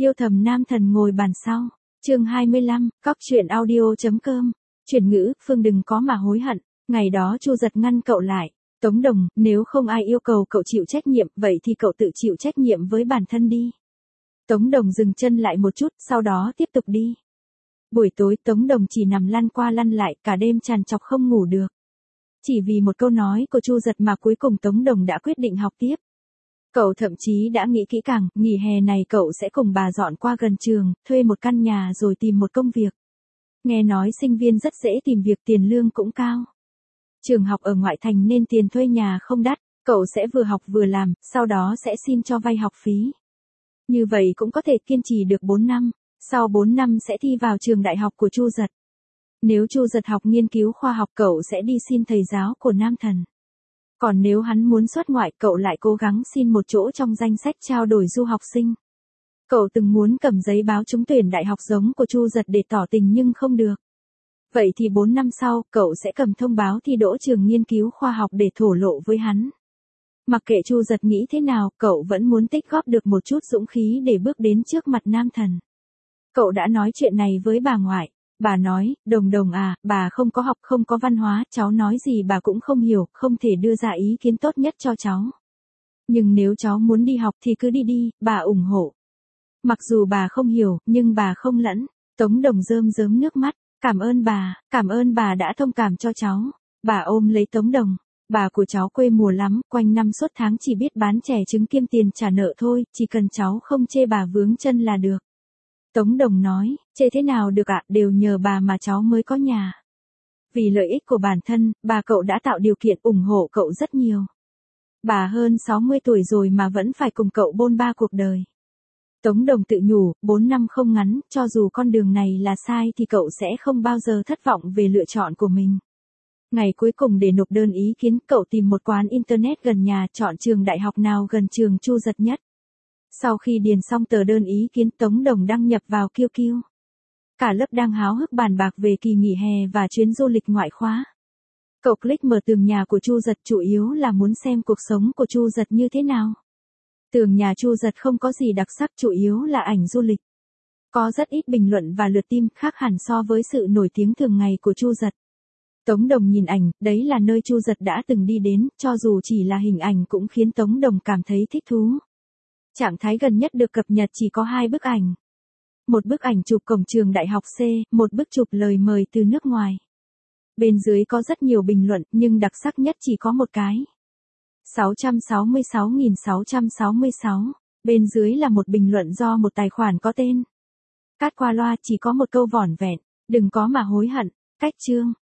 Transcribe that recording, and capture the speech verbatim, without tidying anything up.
Yêu thầm nam thần ngồi bàn sau. Chương hai mươi lăm, cóc truyện audio.com. Chuyển ngữ, Phương đừng có mà hối hận. Ngày đó Chu Giật ngăn cậu lại. Tống Đồng, nếu không ai yêu cầu cậu chịu trách nhiệm, vậy thì cậu tự chịu trách nhiệm với bản thân đi. Tống Đồng dừng chân lại một chút, sau đó tiếp tục đi. Buổi tối Tống Đồng chỉ nằm lăn qua lăn lại, cả đêm trằn trọc không ngủ được. Chỉ vì một câu nói của Chu Giật mà cuối cùng Tống Đồng đã quyết định học tiếp. Cậu thậm chí đã nghĩ kỹ càng, nghỉ hè này cậu sẽ cùng bà dọn qua gần trường, thuê một căn nhà rồi tìm một công việc. Nghe nói sinh viên rất dễ tìm việc, tiền lương cũng cao. Trường học ở ngoại thành nên tiền thuê nhà không đắt, cậu sẽ vừa học vừa làm, sau đó sẽ xin cho vay học phí. Như vậy cũng có thể kiên trì được bốn năm, sau bốn năm sẽ thi vào trường đại học của Chu Giật. Nếu Chu Giật học nghiên cứu khoa học cậu sẽ đi xin thầy giáo của nam thần. Còn nếu hắn muốn xuất ngoại cậu lại cố gắng xin một chỗ trong danh sách trao đổi du học sinh. Cậu từng muốn cầm giấy báo trúng tuyển đại học giống của Chu Giật để tỏ tình nhưng không được. Vậy thì bốn năm sau, cậu sẽ cầm thông báo thi đỗ trường nghiên cứu khoa học để thổ lộ với hắn. Mặc kệ Chu Giật nghĩ thế nào, cậu vẫn muốn tích góp được một chút dũng khí để bước đến trước mặt nam thần. Cậu đã nói chuyện này với bà ngoại. Bà nói, Đồng Đồng à, bà không có học, không có văn hóa, cháu nói gì bà cũng không hiểu, không thể đưa ra ý kiến tốt nhất cho cháu. Nhưng nếu cháu muốn đi học thì cứ đi đi, bà ủng hộ. Mặc dù bà không hiểu, nhưng bà không lẫn. Tống Đồng rơm rớm nước mắt, cảm ơn bà, cảm ơn bà đã thông cảm cho cháu. Bà ôm lấy Tống Đồng, bà của cháu quê mùa lắm, quanh năm suốt tháng chỉ biết bán chè trứng kiêm tiền trả nợ thôi, chỉ cần cháu không chê bà vướng chân là được. Tống Đồng nói, chê thế nào được ạ, đều nhờ bà mà cháu mới có nhà. Vì lợi ích của bản thân, bà cậu đã tạo điều kiện ủng hộ cậu rất nhiều. Bà hơn sáu mươi tuổi rồi mà vẫn phải cùng cậu bôn ba cuộc đời. Tống Đồng tự nhủ, bốn năm không ngắn, cho dù con đường này là sai thì cậu sẽ không bao giờ thất vọng về lựa chọn của mình. Ngày cuối cùng để nộp đơn ý kiến, cậu tìm một quán internet gần nhà, chọn trường đại học nào gần trường Chu Giật nhất. Sau khi điền xong tờ đơn ý kiến, Tống Đồng đăng nhập vào Q Q. Cả lớp đang háo hức bàn bạc về kỳ nghỉ hè và chuyến du lịch ngoại khóa. Cậu click mở tường nhà của Chu Giật chủ yếu là muốn xem cuộc sống của Chu Giật như thế nào. Tường nhà Chu Giật không có gì đặc sắc, chủ yếu là ảnh du lịch. Có rất ít bình luận và lượt tim, khác hẳn so với sự nổi tiếng thường ngày của Chu Giật. Tống Đồng nhìn ảnh, đấy là nơi Chu Giật đã từng đi đến, cho dù chỉ là hình ảnh cũng khiến Tống Đồng cảm thấy thích thú. Trạng thái gần nhất được cập nhật chỉ có hai bức ảnh. Một bức ảnh chụp cổng trường đại học C, một bức chụp lời mời từ nước ngoài. Bên dưới có rất nhiều bình luận, nhưng đặc sắc nhất chỉ có một cái. sáu trăm sáu mươi sáu nghìn sáu trăm sáu mươi sáu. Bên dưới là một bình luận do một tài khoản có tên. Cắt qua loa chỉ có một câu vỏn vẹn, đừng có mà hối hận, cách chương.